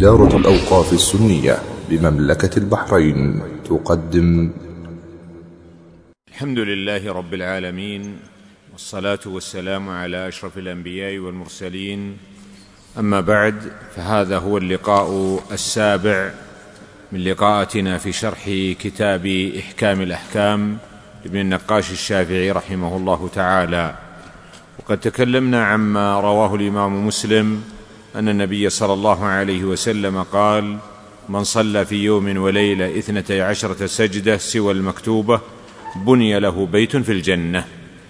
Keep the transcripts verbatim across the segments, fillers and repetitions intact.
دارة الأوقاف السنية بمملكة البحرين تقدم. الحمد لله رب العالمين، والصلاة والسلام على أشرف الأنبياء والمرسلين، أما بعد، فهذا هو اللقاء السابع من لقاءاتنا في شرح كتاب إحكام الأحكام لابن النقاش الشافعي رحمه الله تعالى. وقد تكلمنا عما رواه الإمام مسلم أن النبي صلى الله عليه وسلم قال: من صلى في يوم وليلة اثنتي عشرة سجدة سوى المكتوبة بني له بيت في الجنة.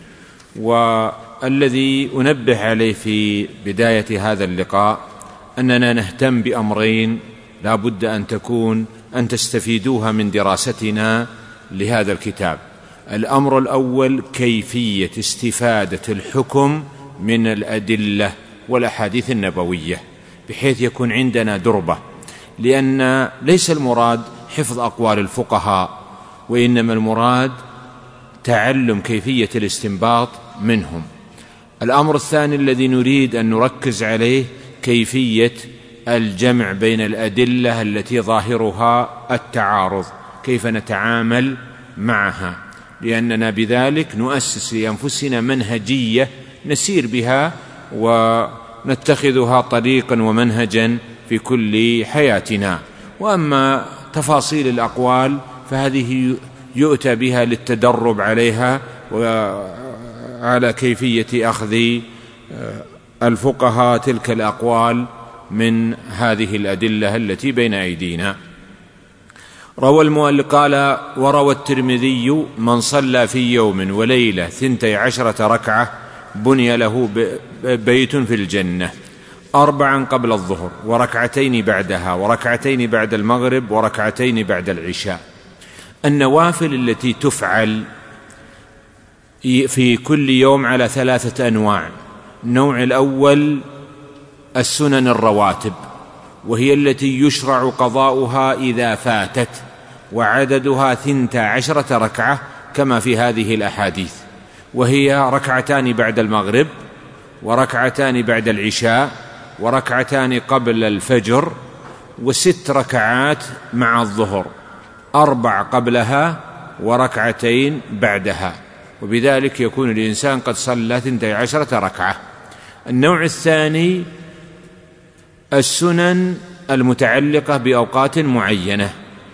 والذي أنبه عليه في بداية هذا اللقاء أننا نهتم بأمرين لا بد أن تكون أن تستفيدوها من دراستنا لهذا الكتاب. الأمر الأول كيفية استفادة الحكم من الأدلة والأحاديث النبوية بحيث يكون عندنا دربة، لأن ليس المراد حفظ أقوال الفقهاء، وإنما المراد تعلم كيفية الاستنباط منهم. الأمر الثاني الذي نريد أن نركز عليه كيفية الجمع بين الأدلة التي ظاهرها التعارض، كيف نتعامل معها، لأننا بذلك نؤسس لأنفسنا منهجية نسير بها ونتخذها طريقا ومنهجا في كل حياتنا. وأما تفاصيل الأقوال فهذه يؤتى بها للتدرب عليها وعلى كيفية أخذ الفقهاء تلك الأقوال من هذه الأدلة التي بين أيدينا. روى المؤلف قال: وروى الترمذي: من صلى في يوم وليلة ثنتي عشرة ركعة بني له بيت في الجنة، أربعا قبل الظهر وركعتين بعدها وركعتين بعد المغرب وركعتين بعد العشاء. النوافل التي تفعل في كل يوم على ثلاثة أنواع. النوع الأول السنن الرواتب، وهي التي يشرع قضاؤها إذا فاتت، وعددها ثنتا عشرة ركعة كما في هذه الأحاديث، وهي ركعتان بعد المغرب وركعتان بعد العشاء وركعتان قبل الفجر وست ركعات مع الظهر، أربع قبلها وركعتين بعدها، وبذلك يكون الإنسان قد صلى ثنتي عشرة ركعة. النوع الثاني السنن المتعلقة بأوقات معينة،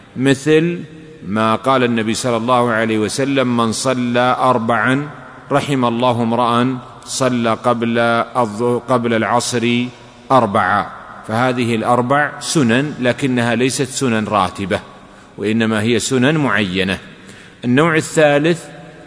مثل ما قال النبي صلى الله عليه وسلم: من صلى أربعا رحم الله امرأ صلى قبل قبل العصر أربعة. فهذه الأربع سنن، لكنها ليست سنن راتبة، وإنما هي سنن معينة. النوع الثالث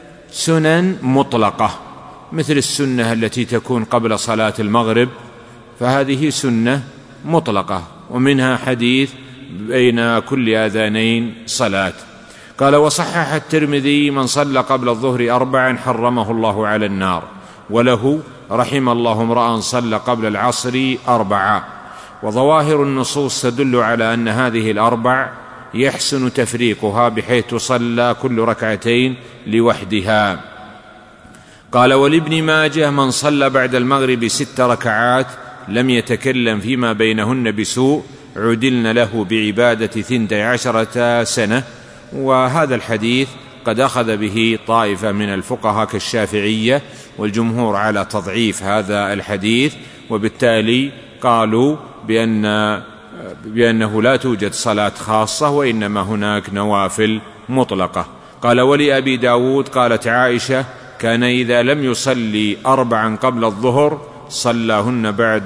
سنن مطلقة، مثل السنة التي تكون قبل صلاة المغرب، فهذه سنة مطلقة، ومنها حديث بين كل آذانين صلاة. قال: وصحح الترمذي: من صلى قبل الظهر أربعا حرمه الله على النار، وله رحم الله امرأ صلى قبل العصر أربعا. وظواهر النصوص تدل على أن هذه الأربع يحسن تفريقها بحيث تصلى كل ركعتين لوحدها. قال: ولابن ماجه: من صلى بعد المغرب ست ركعات لم يتكلم فيما بينهن بسوء عدلن له بعبادة ثنتي عشرة سنة. وهذا الحديث قد أخذ به طائفة من الفقهاء كالشافعية، والجمهور على تضعيف هذا الحديث، وبالتالي قالوا بأن بأنه لا توجد صلاة خاصة، وإنما هناك نوافل مطلقة. قال: ولأبي داود قالت عائشة: كان إذا لم يصلي أربعا قبل الظهر صلاهن بعد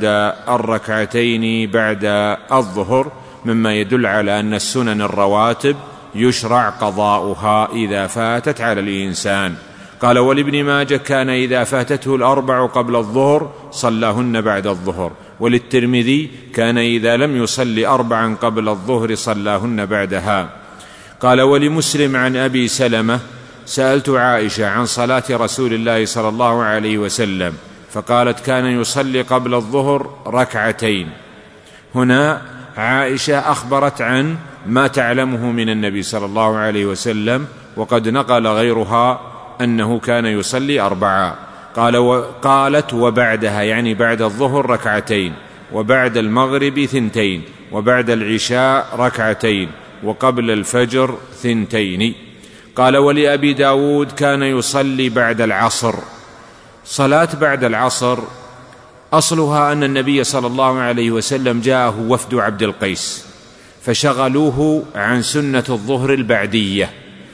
الركعتين بعد الظهر، مما يدل على أن السنن الرواتب يشرع قضاؤها إذا فاتت على الإنسان. قال: ولابن ماجه: كان إذا فاتته الأربع قبل الظهر صلاهن بعد الظهر. وللترمذي: كان إذا لم يصلي أربعا قبل الظهر صلاهن بعدها. قال: ولمسلم عن أبي سلمة: سألت عائشة عن صلاة رسول الله صلى الله عليه وسلم فقالت: كان يصلي قبل الظهر ركعتين. هنا عائشة أخبرت عن ما تعلمه من النبي صلى الله عليه وسلم، وقد نقل غيرها أنه كان يصلي أربعا. قال وقالت: وبعدها، يعني بعد الظهر ركعتين، وبعد المغرب ثنتين، وبعد العشاء ركعتين، وقبل الفجر ثنتين. قال: ولأبي داود كان يصلي بعد العصر. صلاة بعد العصر أصلها أن النبي صلى الله عليه وسلم جاءه وفد عبد القيس فشغلوه عن سنة الظهر البعدية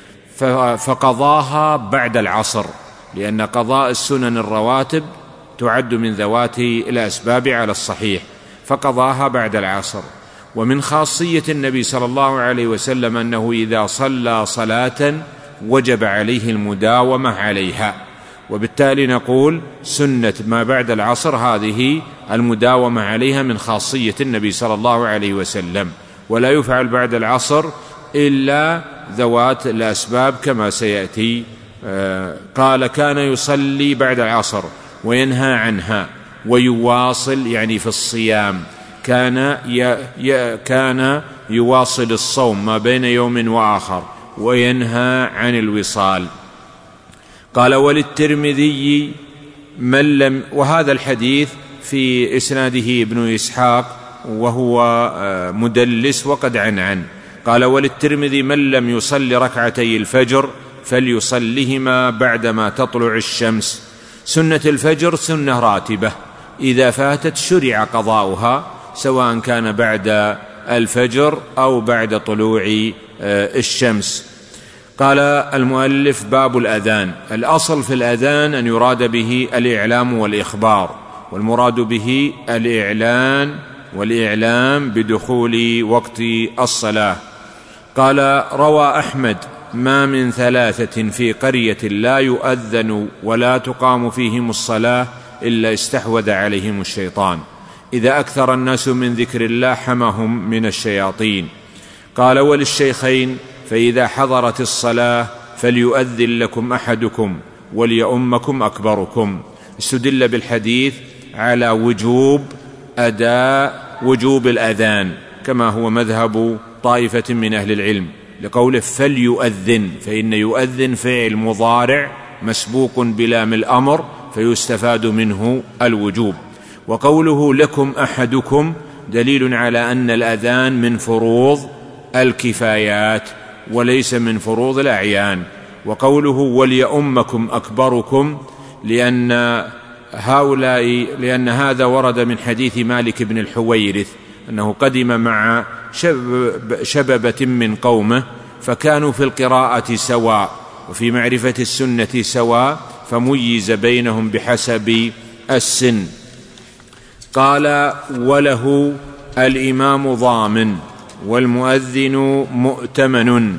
فقضاها بعد العصر، لأن قضاء السنن الرواتب تعد من ذوات الأسباب على الصحيح، فقضاها بعد العصر. ومن خاصية النبي صلى الله عليه وسلم أنه إذا صلى صلاة وجب عليه المداومة عليها، وبالتالي نقول سنة ما بعد العصر هذه المداومة عليها من خاصية النبي صلى الله عليه وسلم، ولا يفعل بعد العصر إلا ذوات الأسباب كما سيأتي. آه قال: كان يصلي بعد العصر وينهى عنها ويواصل، يعني في الصيام كان ي... ي... كان يواصل الصوم ما بين يوم وآخر وينهى عن الوصال. قال: وللترمذي من لم، وهذا الحديث في إسناده ابن إسحاق وهو مدلس وقد عنعن. قال: وللترمذي من لم يصل ركعتي الفجر فليصلهما بعدما تطلع الشمس. سنة الفجر سنة راتبة، إذا فاتت شرع قضاؤها سواء كان بعد الفجر أو بعد طلوع الشمس. قال المؤلف: باب الأذان. الأصل في الأذان أن يراد به الإعلام والإخبار، والمراد به الإعلان والإعلام بدخول وقت الصلاة. قال: روى أحمد: ما من ثلاثة في قرية لا يؤذن ولا تقام فيهم الصلاة إلا استحوذ عليهم الشيطان، إذا أكثر الناس من ذكر الله حمهم من الشياطين. قال: وللشيخين: فإذا حضرت الصلاة فليؤذن لكم أحدكم وليؤمكم أكبركم. استدل بالحديث على وجوب أداء وجوب الأذان كما هو مذهب طائفة من أهل العلم، لقوله فليؤذن، فإن يؤذن فعل مضارع مسبوق بلام الأمر فيستفاد منه الوجوب. وقوله لكم أحدكم دليل على أن الأذان من فروض الكفايات وليس من فروض الأعيان. وقوله وليؤمكم أكبركم لأن هؤلاء لأن هذا ورد من حديث مالك بن الحويرث أنه قدم مع شببة من قومه فكانوا في القراءة سواء وفي معرفة السنة سواء، فميز بينهم بحسب السن. قال: وله الإمام ضامن والمؤذن مؤتمن،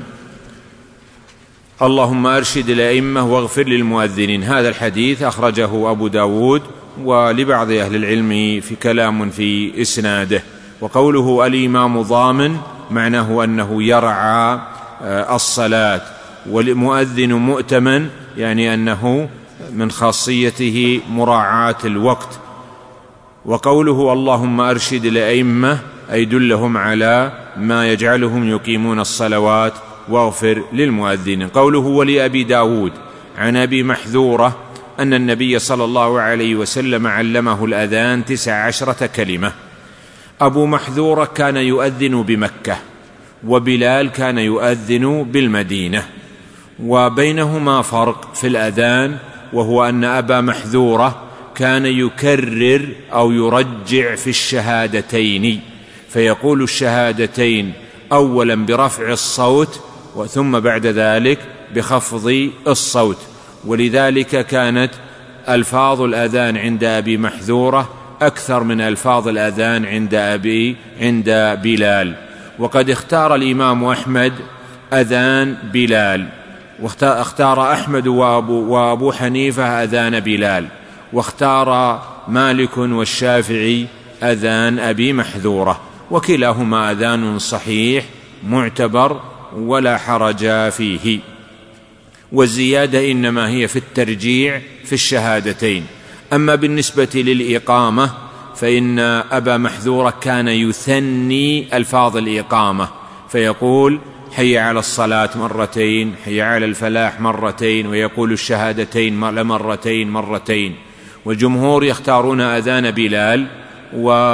اللهم أرشد الأئمة واغفر للمؤذنين. هذا الحديث أخرجه أبو داود، ولبعض أهل العلم في كلام في إسناده. وقوله الإمام ضامن معناه أنه يرعى الصلاة، والمؤذن مؤتمن يعني أنه من خاصيته مراعاة الوقت. وقوله اللهم أرشد الأئمة أي دلهم على ما يجعلهم يقيمون الصلوات واغفر للمؤذن. قوله ولأبي داود عن أبي محذورة أن النبي صلى الله عليه وسلم علمه الأذان تسع عشرة كلمة. أبو محذورة كان يؤذن بمكة، وبلال كان يؤذن بالمدينة، وبينهما فرق في الأذان، وهو أن أبا محذورة كان يكرر أو يرجع في الشهادتين، فيقول الشهادتين أولا برفع الصوت وثم بعد ذلك بخفض الصوت، ولذلك كانت ألفاظ الأذان عند أبي محذورة أكثر من ألفاظ الأذان عند أبي عند بلال. وقد اختار الإمام أحمد أذان بلال، واختار أحمد وأبو, وأبو حنيفة أذان بلال، واختار مالك والشافعي أذان أبي محذورة، وكلاهما أذان صحيح معتبر ولا حرج فيه. والزيادة إنما هي في الترجيع في الشهادتين. أما بالنسبة للإقامة فإن أبا محذورة كان يثني ألفاظ الإقامة، فيقول حي على الصلاة مرتين، حي على الفلاح مرتين، ويقول الشهادتين مرتين مرتين. والجمهور يختارون أذان بلال،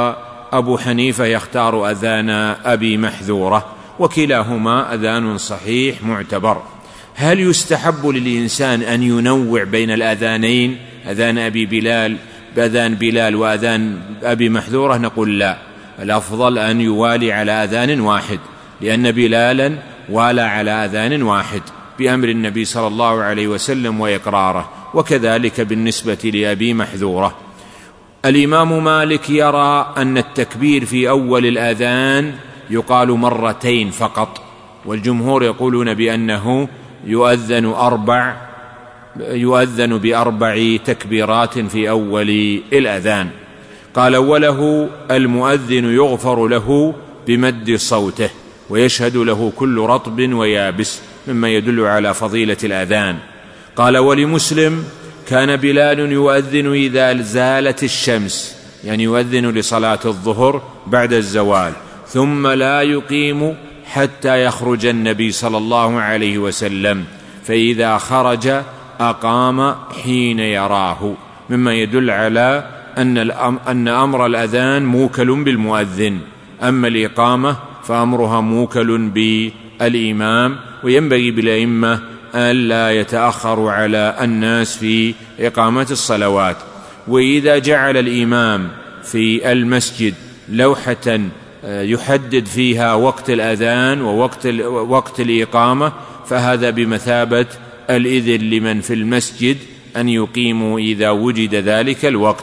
وأبو حنيفة يختار أذان أبي محذورة، وكلاهما أذان صحيح معتبر. هل يستحب للإنسان أن ينوع بين الأذانين، أذان أبي بلال بأذان بلال وأذان أبي محذورة؟ نقول لا، الأفضل أن يوالي على أذان واحد، لأن بلالا والى على أذان واحد بأمر النبي صلى الله عليه وسلم وإقراره، وكذلك بالنسبة لأبي محذورة. الإمام مالك يرى أن التكبير في أول الأذان يقال مرتين فقط، والجمهور يقولون بأنه يؤذن أربع يؤذن بأربع تكبيرات في أول الأذان. قال: وله المؤذن يغفر له بمد صوته، ويشهد له كل رطب ويابس، مما يدل على فضيلة الأذان. قال: ولمسلم: كان بلال يؤذن إذا زالت الشمس، يعني يؤذن لصلاة الظهر بعد الزوال، ثم لا يقيم حتى يخرج النبي صلى الله عليه وسلم، فإذا خرج أقام حين يراه، مما يدل على أن أمر الأذان موكل بالمؤذن، أما الإقامة فأمرها موكل بالإمام، وينبغي بالأئمة أن لا يتأخروا على الناس في إقامة الصلوات. وإذا جعل الإمام في المسجد لوحة يحدد فيها وقت الأذان ووقت وقت الإقامة، فهذا بمثابة الإذن لمن في المسجد أن يقيموا إذا وجد ذلك الوقت.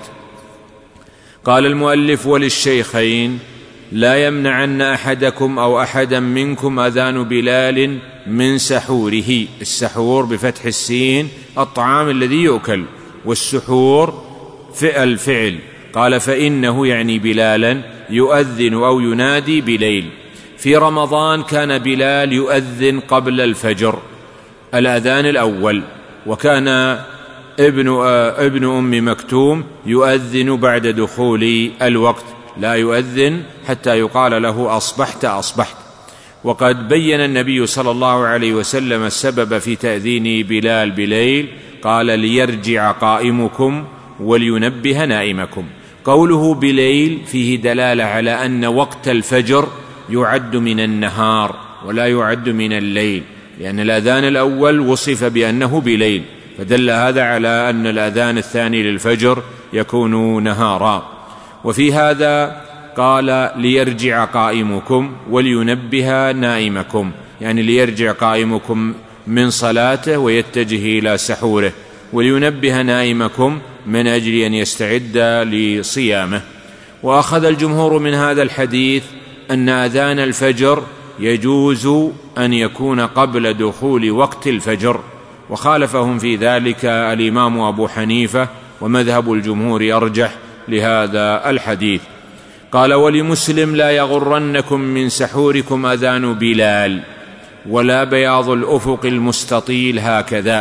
قال المؤلف: وللشيخين: لا يمنعن أحدكم أو أحدا منكم أذان بلال من سحوره. السحور بفتح السين الطعام الذي يؤكل، والسحور فعل الفعل. قال: فإنه يعني بلالا يؤذن أو ينادي بليل. في رمضان كان بلال يؤذن قبل الفجر الأذان الأول، وكان ابن, ابن أم مكتوم يؤذن بعد دخول الوقت، لا يؤذن حتى يقال له أصبحت أصبحت. وقد بين النبي صلى الله عليه وسلم السبب في تأذين بلال بليل، قال: ليرجع قائمكم ولينبه نائمكم. قوله بليل فيه دلالة على أن وقت الفجر يعد من النهار ولا يعد من الليل، لأن الأذان الأول وصف بأنه بليل، فدل هذا على أن الأذان الثاني للفجر يكون نهارا. وفي هذا قال: ليرجع قائمكم ولينبه نائمكم، يعني ليرجع قائمكم من صلاته ويتجه إلى سحوره، ولينبه نائمكم من أجل أن يستعد لصيامه. وأخذ الجمهور من هذا الحديث أن أذان الفجر يجوز أن يكون قبل دخول وقت الفجر، وخالفهم في ذلك الإمام أبو حنيفة، ومذهب الجمهور أرجح لهذا الحديث. قال: ولمسلم: لا يغرنكم من سحوركم أذان بلال، ولا بياض الأفق المستطيل هكذا.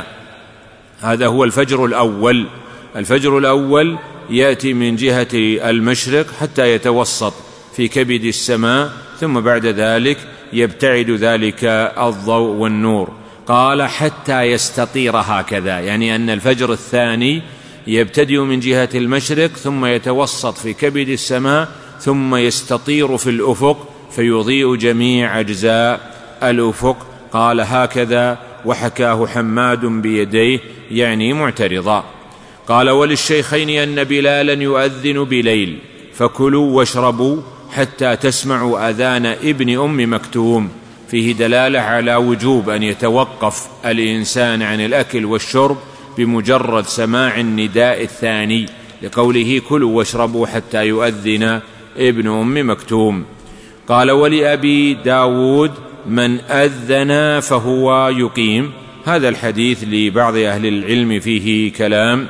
هذا هو الفجر الأول. الفجر الأول يأتي من جهة المشرق حتى يتوسط في كبد السماء، ثم بعد ذلك يبتعد ذلك الضوء والنور. قال: حتى يستطير هكذا، يعني أن الفجر الثاني يبتدئ من جهة المشرق ثم يتوسط في كبد السماء ثم يستطير في الأفق فيضيء جميع أجزاء الأفق. قال: هكذا، وحكاه حماد بيديه يعني معترضا. قال: وللشيخين أن بلالا يؤذن بليل، فكلوا واشربوا حتى تسمعوا أذان ابن أم مكتوم. فيه دلالة على وجوب أن يتوقف الإنسان عن الأكل والشرب بمجرد سماع النداء الثاني، لقوله: كلوا واشربوا حتى يؤذن ابن أم مكتوم. قال: ولأبي داود: من أذن فهو يقيم. هذا الحديث لبعض أهل العلم فيه كلام.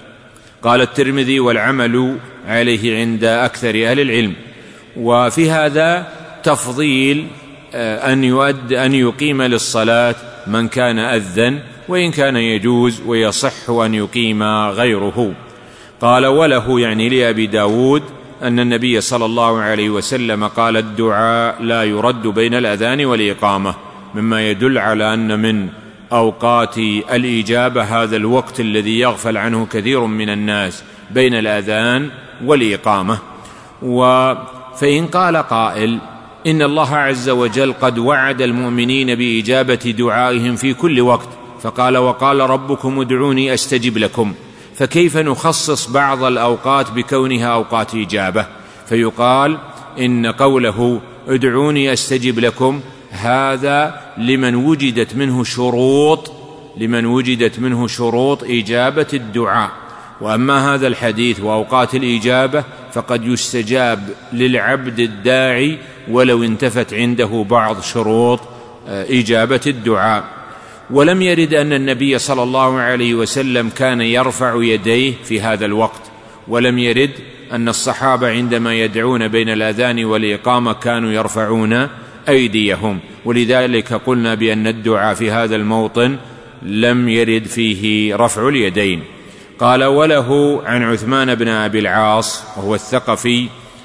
قال الترمذي: والعمل عليه عند أكثر أهل العلم. وفي هذا تفضيل أن يؤد أن يقيم للصلاة من كان أذن، وإن كان يجوز ويصح أن يقيم غيره. قال: وله يعني لأبي داود أن النبي صلى الله عليه وسلم قال: الدعاء لا يرد بين الأذان والإقامة، مما يدل على أن من أوقات الإجابة هذا الوقت الذي يغفل عنه كثير من الناس بين الأذان والإقامة. فإن قال قائل إن الله عز وجل قد وعد المؤمنين بإجابة دعائهم في كل وقت، فقال وقال ربكم ادعوني أستجب لكم، فكيف نخصص بعض الأوقات بكونها أوقات إجابة؟ فيقال إن قوله ادعوني أستجب لكم هذا لمن وجدت منه شروط لمن وجدت منه شروط إجابة الدعاء، وأما هذا الحديث وأوقات الإجابة فقد يستجاب للعبد الداعي ولو انتفت عنده بعض شروط إجابة الدعاء. ولم يرد أن النبي صلى الله عليه وسلم كان يرفع يديه في هذا الوقت، ولم يرد أن الصحابة عندما يدعون بين الأذان والإقامة كانوا يرفعون أيديهم، ولذلك قلنا بأن الدعاء في هذا الموطن لم يرد فيه رفع اليدين. قال وله عن عثمان بن أبي العاص وهو الثقفي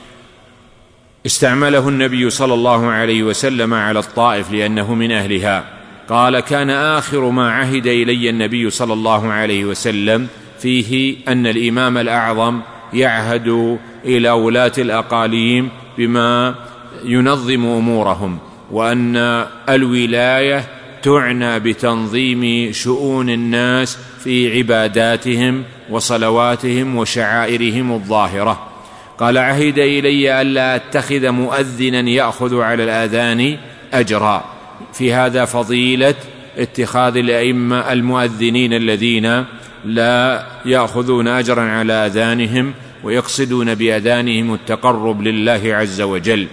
استعمله النبي صلى الله عليه وسلم على الطائف لأنه من أهلها، قال كان آخر ما عهد إلي النبي صلى الله عليه وسلم فيه أن الإمام الأعظم يعهد إلى ولاة الأقاليم بما ينظم أمورهم، وأن الولاية تعنى بتنظيم شؤون الناس في عباداتهم وصلواتهم وشعائرهم الظاهرة. قال عهد إلي ألا أتخذ مؤذنا يأخذ على الآذان أجرا، في هذا فضيلة اتخاذ الأئمة المؤذنين الذين لا يأخذون أجرا على آذانهم ويقصدون بأذانهم التقرب لله عز وجل.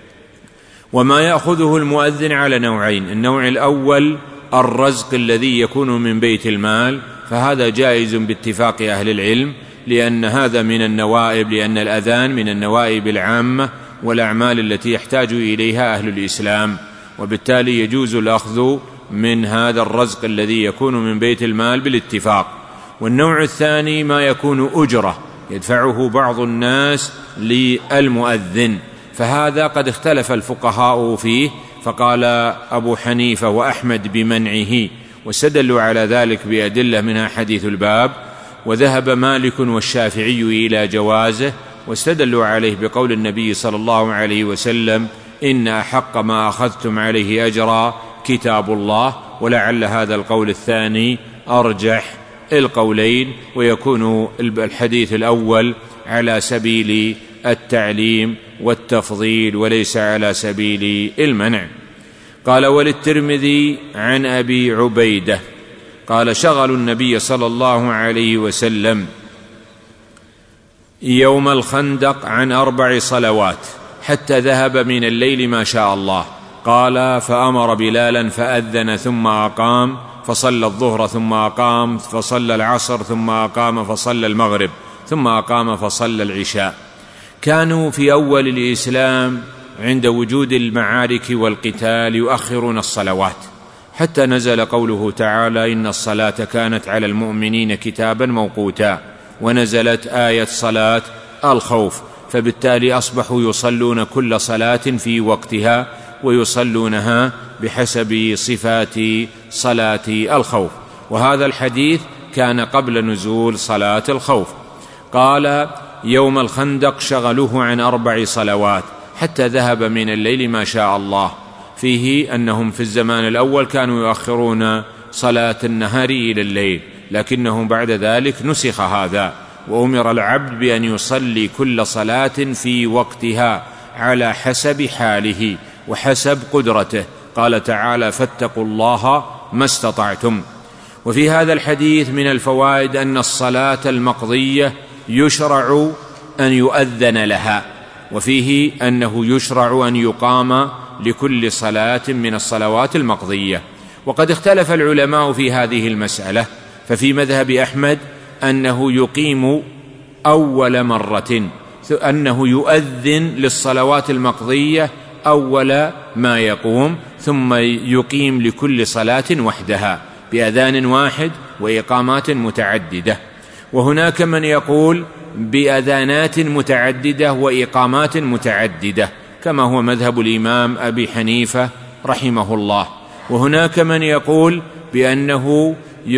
وما يأخذه المؤذن على نوعين: النوع الأول الرزق الذي يكون من بيت المال، فهذا جائز باتفاق أهل العلم، لأن هذا من النوائب، لأن الأذان من النوائب العامة والأعمال التي يحتاج إليها أهل الإسلام، وبالتالي يجوز الأخذ من هذا الرزق الذي يكون من بيت المال بالاتفاق. والنوع الثاني ما يكون أجرة يدفعه بعض الناس للمؤذن، فهذا قد اختلف الفقهاء فيه، فقال أبو حنيفة وأحمد بمنعه، واستدلوا على ذلك بأدلة منها حديث الباب، وذهب مالك والشافعي إلى جوازه، واستدلوا عليه بقول النبي صلى الله عليه وسلم إن أحق ما أخذتم عليه أجرا كتاب الله، ولعل هذا القول الثاني أرجح القولين، ويكون الحديث الأول على سبيل التعليم والتفضيل وليس على سبيل المنع. قال وللترمذي عن أبي عبيدة قال شغلوا النبي صلى الله عليه وسلم يوم الخندق عن أربع صلوات حتى ذهب من الليل ما شاء الله. قال فأمر بلالا فأذن ثم أقام فصلى الظهر ثم أقام فصلى العصر ثم أقام فصلى المغرب ثم أقام فصلى العشاء. كانوا في أول الإسلام عند وجود المعارك والقتال يؤخرون الصلوات، حتى نزل قوله تعالى إن الصلاة كانت على المؤمنين كتابا موقوتا، ونزلت آية صلاة الخوف، فبالتالي أصبحوا يصلون كل صلاة في وقتها ويصلونها بحسب صفات صلاة الخوف. وهذا الحديث كان قبل نزول صلاة الخوف. قال يوم الخندق شغلوه عن أربع صلوات حتى ذهب من الليل ما شاء الله، فيه أنهم في الزمان الأول كانوا يؤخرون صلاة النهار إلى الليل، لكنهم بعد ذلك نسخ هذا، وأمر العبد بأن يصلي كل صلاة في وقتها على حسب حاله وحسب قدرته. قال تعالى فاتقوا الله ما استطعتم. وفي هذا الحديث من الفوائد أن الصلاة المقضية يشرع أن يؤذن لها، وفيه أنه يشرع أن يقام لكل صلاة من الصلوات المقضية. وقد اختلف العلماء في هذه المسألة، ففي مذهب أحمد أنه يقيم أول مرة، أنه يؤذن للصلوات المقضية أول ما يقوم، ثم يقيم لكل صلاة وحدها بأذان واحد وإقامات متعددة. وهناك من يقول بأذانات متعددة وإقامات متعددة كما هو مذهب الإمام أبي حنيفة رحمه الله. وهناك من يقول بأنه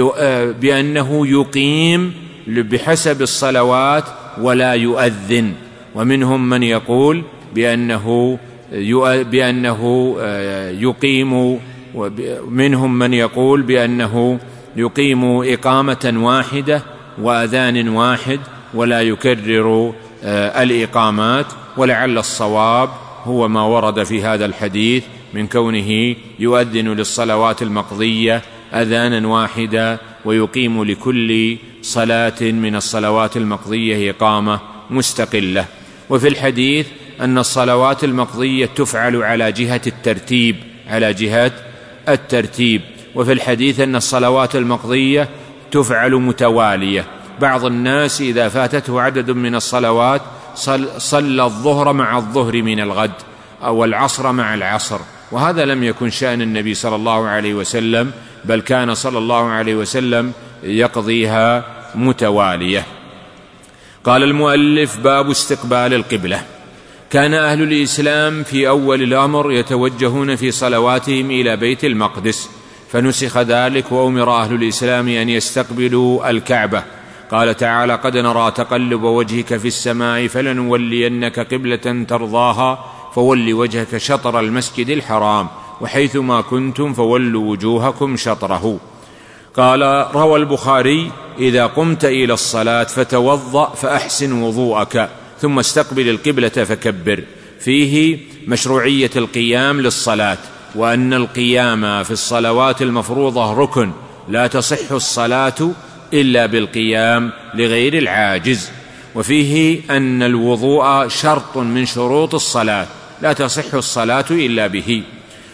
بأنه يقيم بحسب الصلوات ولا يؤذن. ومنهم من يقول بأنه بأنه يقيم، ومنهم من يقول بأنه يقيم إقامة واحدة وأذان واحد ولا يكرر الإقامات، ولعل الصواب هو ما ورد في هذا الحديث من كونه يؤذن للصلوات المقضية أذانا واحدا ويقيم لكل صلاة من الصلوات المقضية إقامة مستقلة. وفي الحديث أن الصلوات المقضية تفعل على جهة الترتيب على جهة الترتيب وفي الحديث أن الصلوات المقضية تفعل متوالية. بعض الناس إذا فاتته عدد من الصلوات صلى الظهر مع الظهر من الغد أو العصر مع العصر، وهذا لم يكن شأن النبي صلى الله عليه وسلم، بل كان صلى الله عليه وسلم يقضيها متوالية. قال المؤلف: باب استقبال القبلة. كان أهل الإسلام في أول الأمر يتوجهون في صلواتهم إلى بيت المقدس، فنسخ ذلك وأمر أهل الإسلام أن يستقبلوا الكعبة. قال تعالى: قد نرى تقلب وجهك في السماء فلنولينك قبلة ترضاها فول وجهك شطر المسجد الحرام وحيثما كنتم فولوا وجوهكم شطره. قال: روى البخاري: إذا قمت إلى الصلاة فتوضأ فأحسن وضوءك ثم استقبل القبلة فكبر. فيه مشروعية القيام للصلاة، وأن القيام في الصلوات المفروضة ركن، لا تصح الصلاة إلا بالقيام لغير العاجز. وفيه أن الوضوء شرط من شروط الصلاة، لا تصح الصلاة إلا به.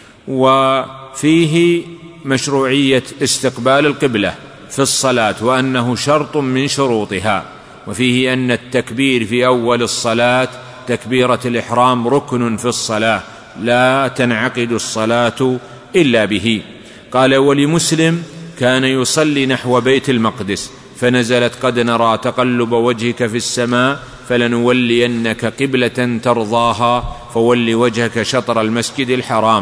وفيه مشروعية استقبال القبلة في الصلاة، وأنه شرط من شروطها. وفيه أن التكبير في أول الصلاة تكبيرة الإحرام ركن في الصلاة، لا تنعقد الصلاة إلا به. قال: ولمسلم: كان يصلي نحو بيت المقدس فنزلت قد نرى تقلب وجهك في السماء فلنولينك قبلة ترضاها فول وجهك شطر المسجد الحرام.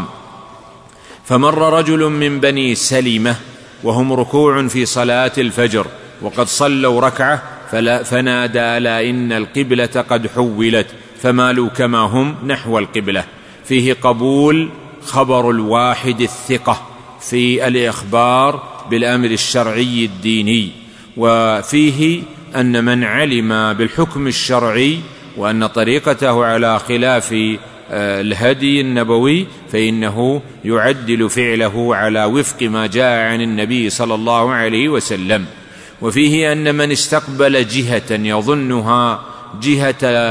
فمر رجل من بني سلمة وهم ركوع في صلاة الفجر وقد صلوا ركعة فنادى: ألا إن القبلة قد حولت، فمالوا كما هم نحو القبلة. فيه قبول خبر الواحد الثقة في الإخبار بالأمر الشرعي الديني. وفيه أن من علم بالحكم الشرعي وأن طريقته على خلاف الهدي النبوي فإنه يعدل فعله على وفق ما جاء عن النبي صلى الله عليه وسلم. وفيه أن من استقبل جهة يظنها جهة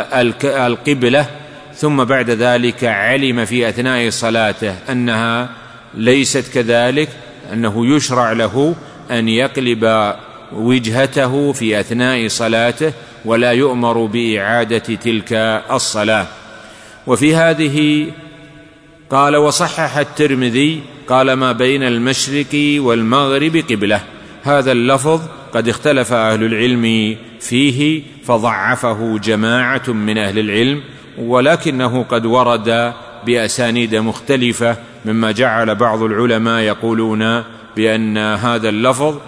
القبلة ثم بعد ذلك علم في أثناء صلاته أنها ليست كذلك، أنه يشرع له أن يقلب وجهته في أثناء صلاته ولا يؤمر بإعادة تلك الصلاة. وفي هذه قال: وصحح الترمذي قال: ما بين المشرق والمغرب قبلة. هذا اللفظ قد اختلف أهل العلم فيه فضعفه جماعة من أهل العلم، ولكنه قد ورد بأسانيد مختلفة، مما جعل بعض العلماء يقولون بأن هذا اللفظ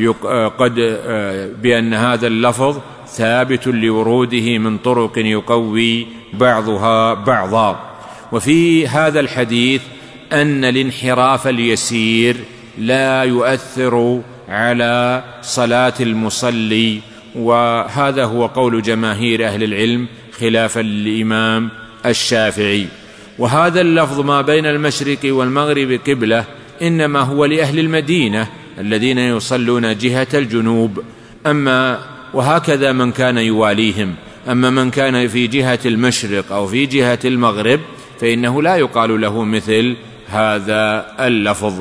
قد بأن هذا اللفظ ثابت لوروده من طرق يقوي بعضها بعضا. وفي هذا الحديث أن الانحراف اليسير لا يؤثر على صلاة المصلي، وهذا هو قول جماهير أهل العلم خلافا للإمام الشافعي. وهذا اللفظ ما بين المشرق والمغرب قبلة إنما هو لأهل المدينة الذين يصلون جهة الجنوب، أما وهكذا من كان يواليهم. أما من كان في جهة المشرق أو في جهة المغرب فإنه لا يقال له مثل هذا اللفظ.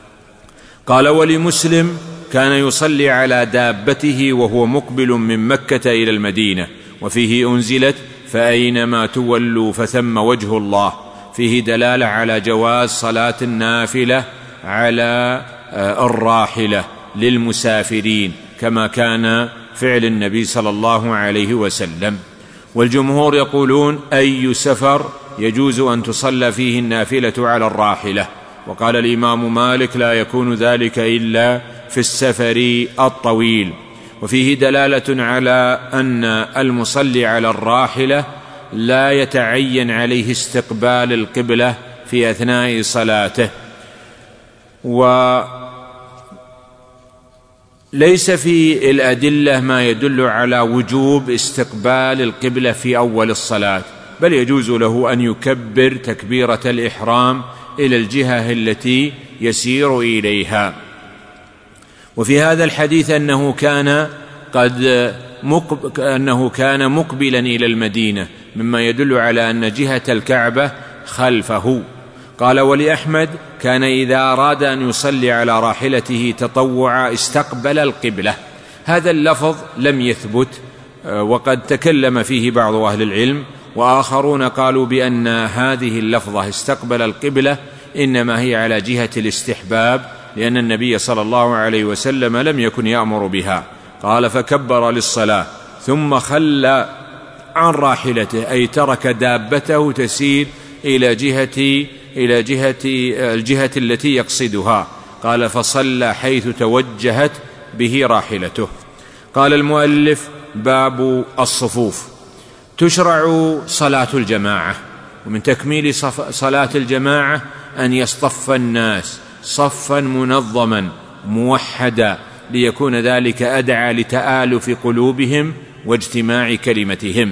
قال: ولمسلم: كان يصلي على دابته وهو مقبل من مكة إلى المدينة. وفيه أنزلت: فأينما تولوا فثم وجه الله. فيه دلالة على جواز صلاة النافلة على الراحلة للمسافرين كما كان فعل النبي صلى الله عليه وسلم. والجمهور يقولون: أي سفر يجوز أن تصلى فيه النافلة على الراحلة. وقال الإمام مالك: لا يكون ذلك إلا في السفر الطويل. وفيه دلالة على أن المصلي على الراحلة لا يتعين عليه استقبال القبلة في أثناء صلاته. وليس في الأدلة ما يدل على وجوب استقبال القبلة في أول الصلاة، بل يجوز له أن يكبر تكبيرة الإحرام إلى الجهة التي يسير إليها. وفي هذا الحديث أنه كان قد مقب... أنه كان مقبلا إلى المدينة، مما يدل على أن جهة الكعبة خلفه. قال: ولأحمد: كان إذا أراد أن يصلي على راحلته تطوعا استقبل القبلة. هذا اللفظ لم يثبت، وقد تكلم فيه بعض أهل العلم، وآخرون قالوا بأن هذه اللفظة استقبل القبلة إنما هي على جهة الاستحباب، لأن النبي صلى الله عليه وسلم لم يكن يأمر بها. قال: فكبر للصلاة ثم خلى عن راحلته، أي ترك دابته تسير إلى جهة إلى جهة الجهة التي يقصدها. قال: فصلى حيث توجهت به راحلته. قال المؤلف: باب الصفوف. تشرع صلاة الجماعة، ومن تكميل صلاة الجماعة أن يصطف الناس صفا منظما موحدا، ليكون ذلك أدعى لتآلف قلوبهم واجتماع كلمتهم.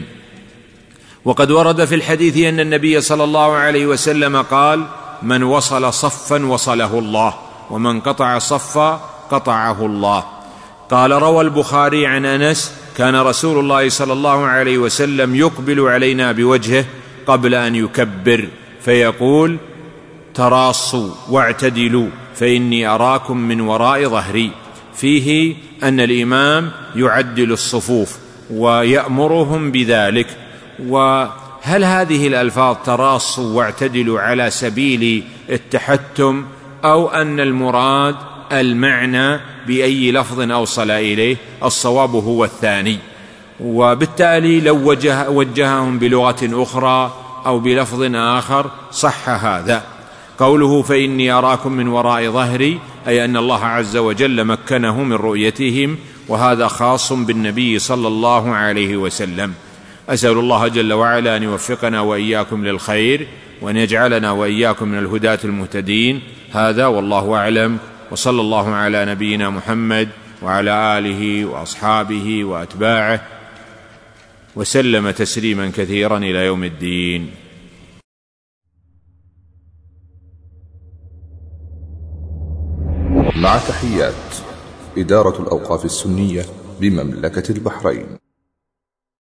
وقد ورد في الحديث أن النبي صلى الله عليه وسلم قال: من وصل صفا وصله الله، ومن قطع صفا قطعه الله. قال: روى البخاري عن أنس: كان رسول الله صلى الله عليه وسلم يقبل علينا بوجهه قبل أن يكبر فيقول: تراصوا واعتدلوا فإني أراكم من وراء ظهري. فيه أن الإمام يعدل الصفوف ويأمرهم بذلك. وهل هذه الألفاظ تراصوا واعتدلوا على سبيل التحتم، أو أن المراد المعنى بأي لفظ أوصل إليه؟ الصواب هو الثاني، وبالتالي لو وجه وجههم بلغة أخرى أو بلفظ آخر صح هذا. قوله: فإني أراكم من وراء ظهري، أي أن الله عز وجل مكنه من رؤيتهم، وهذا خاص بالنبي صلى الله عليه وسلم. أسأل الله جل وعلا أن يوفقنا وإياكم للخير، وأن يجعلنا وإياكم من الهداة المهتدين. هذا والله أعلم، وصلى الله على نبينا محمد وعلى آله وأصحابه وأتباعه وسلم تسليما كثيرا إلى يوم الدين. مع تحيات إدارة الأوقاف السنية بمملكة البحرين.